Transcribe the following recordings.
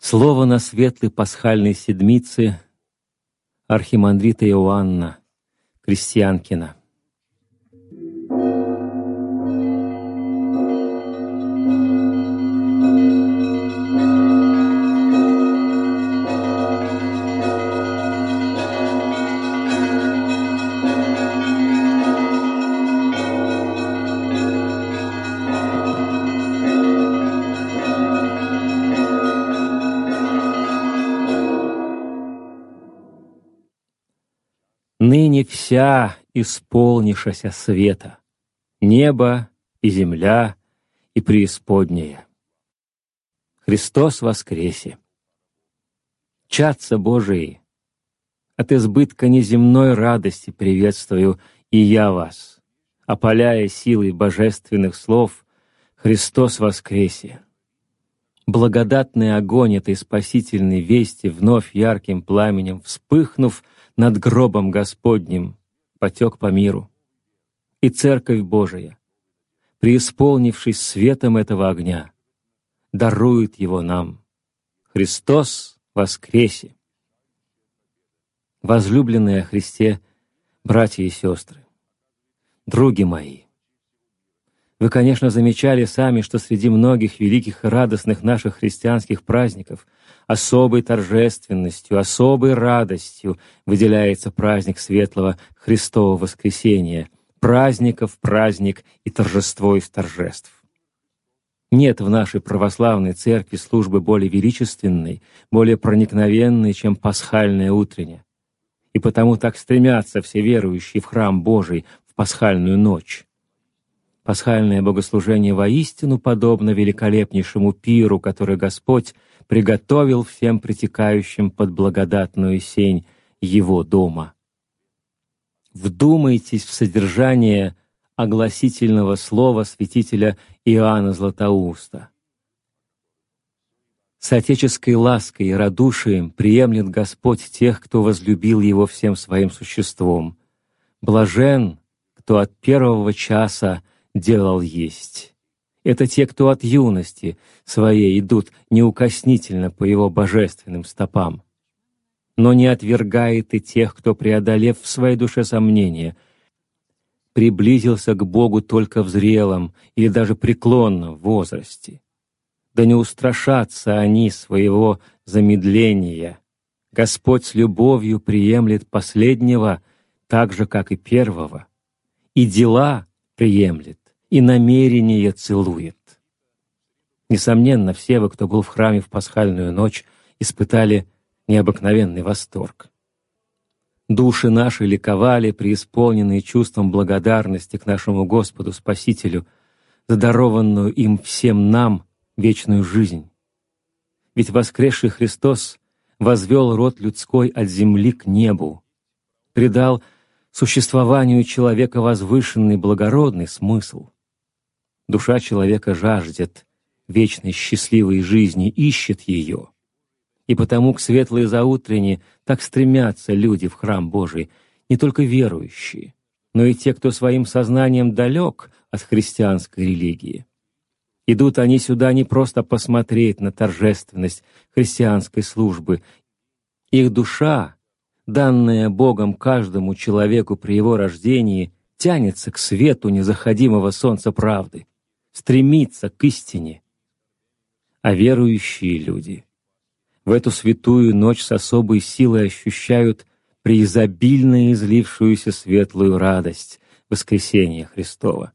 Слово на светлой пасхальной седмице архимандрита Иоанна Крестьянкина. Ныне вся исполнишася света, небо и земля и преисподняя. Христос воскресе! Чадца Божии, от избытка неземной радости приветствую и я вас, опаляя силой божественных слов «Христос воскресе!». Благодатный огонь этой спасительной вести, вновь ярким пламенем вспыхнув над гробом Господним, потек по миру. И Церковь Божия, преисполнившись светом этого огня, дарует его нам. Христос воскресе! Возлюбленные о Христе, братья и сестры, други мои, вы, конечно, замечали сами, что среди многих великих и радостных наших христианских праздников особой торжественностью, особой радостью выделяется праздник Светлого Христова Воскресения, праздников праздник и торжество из торжеств. Нет в нашей православной церкви службы более величественной, более проникновенной, чем пасхальная утренняя. И потому так стремятся все верующие в храм Божий в пасхальную ночь. Пасхальное богослужение воистину подобно великолепнейшему пиру, который Господь приготовил всем притекающим под благодатную сень Его дома. Вдумайтесь в содержание огласительного слова святителя Иоанна Златоуста. «С отеческой лаской и радушием приемлет Господь тех, кто возлюбил Его всем своим существом. Блажен, кто от первого часа делал есть. Это те, кто от юности своей идут неукоснительно по Его божественным стопам. Но не отвергает и тех, кто, преодолев в своей душе сомнения, приблизился к Богу только в зрелом или даже преклонном возрасте. Да не устрашатся они своего замедления. Господь с любовью приемлет последнего так же, как и первого, и дела приемлет, и намерения целует. Несомненно, все вы, кто был в храме в пасхальную ночь, испытали необыкновенный восторг. Души наши ликовали, преисполненные чувством благодарности к нашему Господу Спасителю, за дарованную им всем нам вечную жизнь. Ведь воскресший Христос возвел род людской от земли к небу, придал существованию человека возвышенный благородный смысл. Душа человека жаждет вечной счастливой жизни, ищет ее. И потому к светлой заутренне так стремятся люди в храм Божий, не только верующие, но и те, кто своим сознанием далек от христианской религии. Идут они сюда не просто посмотреть на торжественность христианской службы. Их душа, данная Богом каждому человеку при его рождении, тянется к свету незаходимого солнца правды, стремится к истине. А верующие люди в эту святую ночь с особой силой ощущают преизобильно излившуюся светлую радость воскресения Христова.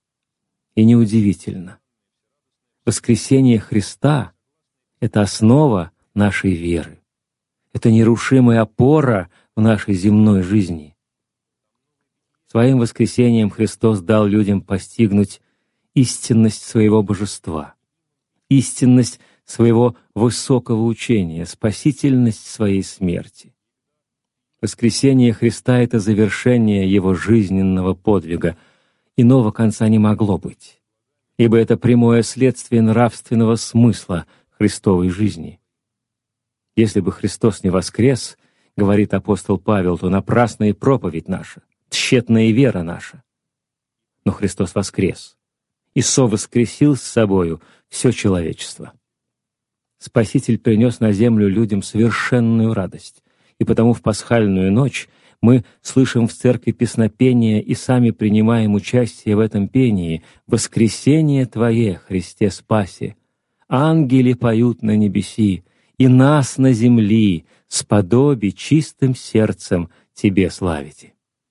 И неудивительно. Воскресение Христа — это основа нашей веры. Это нерушимая опора в нашей земной жизни. Своим воскресением Христос дал людям постигнуть истинность своего божества, истинность своего высокого учения, спасительность своей смерти. Воскресение Христа — это завершение Его жизненного подвига. Иного конца не могло быть, ибо это прямое следствие нравственного смысла Христовой жизни. Если бы Христос не воскрес, говорит апостол Павел, то напрасна и проповедь наша, тщетна и вера наша. Но Христос воскрес и совоскресил с собою все человечество. Спаситель принес на землю людям совершенную радость, и потому в пасхальную ночь мы слышим в церкви песнопение и сами принимаем участие в этом пении «Воскресение Твое, Христе Спасе! Ангели поют на небеси, и нас на земли, сподоби чистым сердцем Тебе славите».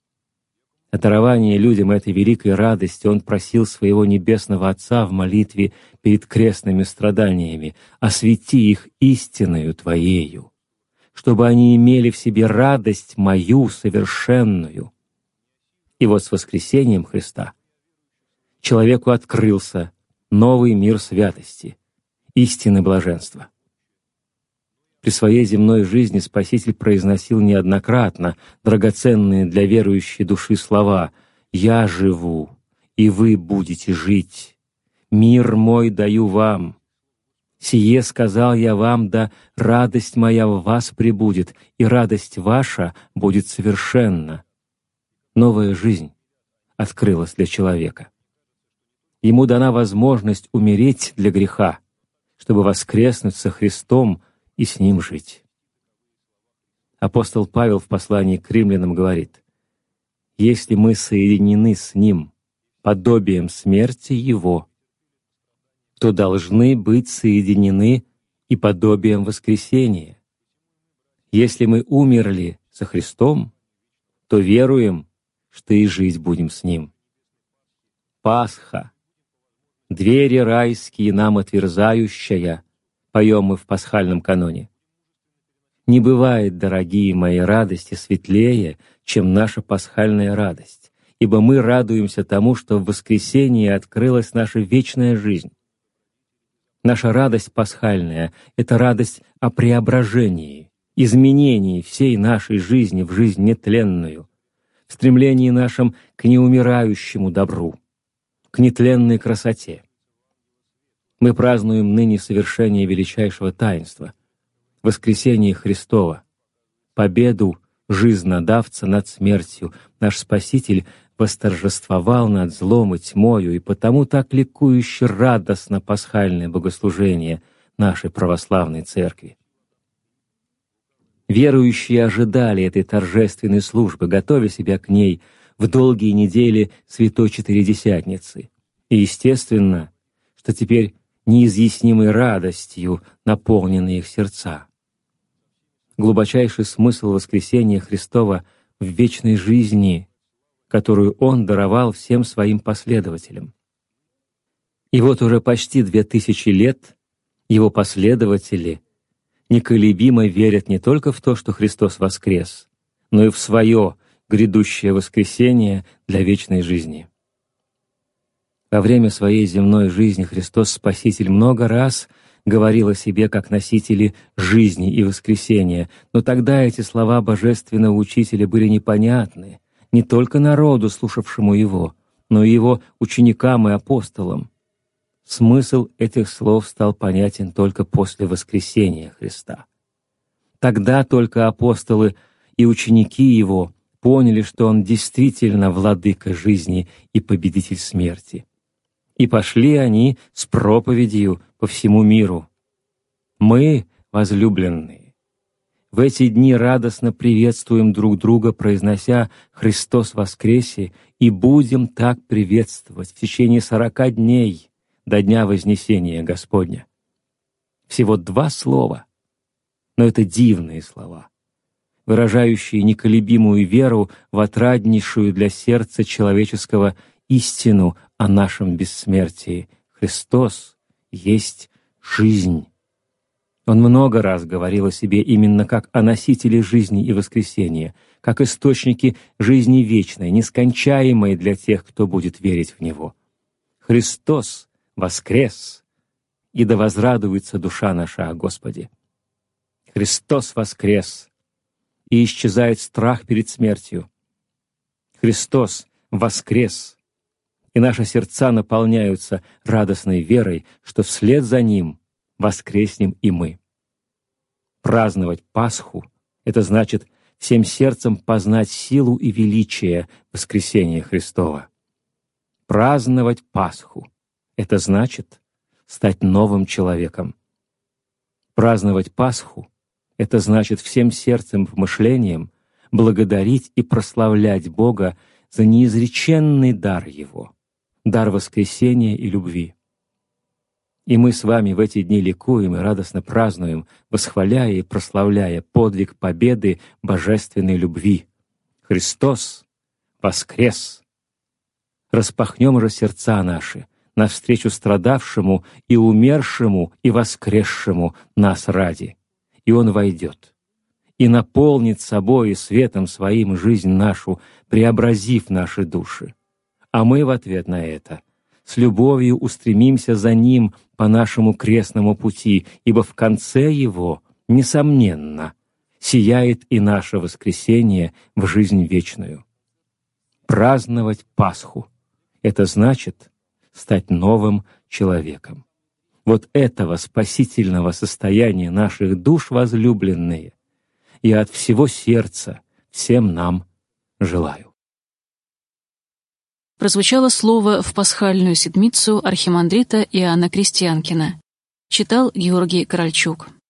О даровании людям этой великой радости он просил своего Небесного Отца в молитве перед крестными страданиями: «Освети их истиною Твоею, чтобы они имели в себе радость мою совершенную». И вот с воскресением Христа человеку открылся новый мир святости, истины блаженства. При своей земной жизни Спаситель произносил неоднократно драгоценные для верующей души слова: «Я живу, и вы будете жить. Мир мой даю вам. Сие сказал я вам, да радость моя в вас пребудет, и радость ваша будет совершенна». Новая жизнь открылась для человека. Ему дана возможность умереть для греха, чтобы воскреснуть со Христом и с Ним жить. Апостол Павел в послании к римлянам говорит: «Если мы соединены с Ним подобием смерти Его, то должны быть соединены и подобием воскресения. Если мы умерли со Христом, то веруем, что и жить будем с Ним». Пасха, двери райские нам отверзающая, поем мы в пасхальном каноне. Не бывает, дорогие мои, радости светлее, чем наша пасхальная радость, ибо мы радуемся тому, что в воскресении открылась наша вечная жизнь. Наша радость пасхальная — это радость о преображении, изменении всей нашей жизни в жизнь нетленную, в стремлении нашем к неумирающему добру, к нетленной красоте. Мы празднуем ныне совершение величайшего таинства — воскресение Христова, победу жизнодавца над смертью. Наш Спаситель восторжествовал над злом и тьмою, и потому так ликующе радостно пасхальное богослужение нашей православной Церкви. Верующие ожидали этой торжественной службы, готовя себя к ней в долгие недели Святой Четыредесятницы. И естественно, что теперь неизъяснимой радостью наполнены их сердца. Глубочайший смысл воскресения Христова в вечной жизни, которую Он даровал всем Своим последователям. И вот уже почти 2000 лет Его последователи неколебимо верят не только в то, что Христос воскрес, но и в свое грядущее воскресение для вечной жизни. Во время Своей земной жизни Христос Спаситель много раз говорил о себе как носителе жизни и воскресения, но тогда эти слова Божественного Учителя были непонятны не только народу, слушавшему Его, но и Его ученикам и апостолам. Смысл этих слов стал понятен только после воскресения Христа. Тогда только апостолы и ученики Его поняли, что Он действительно владыка жизни и победитель смерти. И пошли они с проповедью по всему миру. Мы, возлюбленные, в эти дни радостно приветствуем друг друга, произнося «Христос воскресе», и будем так приветствовать в течение 40 дней до Дня Вознесения Господня. Всего 2 слова, но это дивные слова, выражающие неколебимую веру в отраднейшую для сердца человеческого истину о нашем бессмертии. Христос есть жизнь. Он много раз говорил о себе именно как о носителе жизни и воскресения, как источнике жизни вечной, нескончаемой для тех, кто будет верить в Него. Христос воскрес, и да возрадуется душа наша о Господе. Христос воскрес, и исчезает страх перед смертью. Христос воскрес, и наши сердца наполняются радостной верой, что вслед за Ним воскреснем и мы. Праздновать Пасху — это значит всем сердцем познать силу и величие воскресения Христова. Праздновать Пасху — это значит стать новым человеком. Праздновать Пасху — это значит всем сердцем и помышлением благодарить и прославлять Бога за неизреченный дар Его, дар воскресения и любви. И мы с вами в эти дни ликуем и радостно празднуем, восхваляя и прославляя подвиг победы божественной любви. Христос воскрес! Распахнем же сердца наши навстречу страдавшему и умершему и воскресшему нас ради, и Он войдет и наполнит собой и светом Своим жизнь нашу, преобразив наши души. А мы в ответ на это с любовью устремимся за Ним по нашему крестному пути, ибо в конце Его, несомненно, сияет и наше воскресение в жизнь вечную. Праздновать Пасху — это значит стать новым человеком. Вот этого спасительного состояния наших душ, возлюбленные, я от всего сердца всем нам желаю. Прозвучало слово в пасхальную седмицу архимандрита Иоанна Крестьянкина. Читал Георгий Корольчук.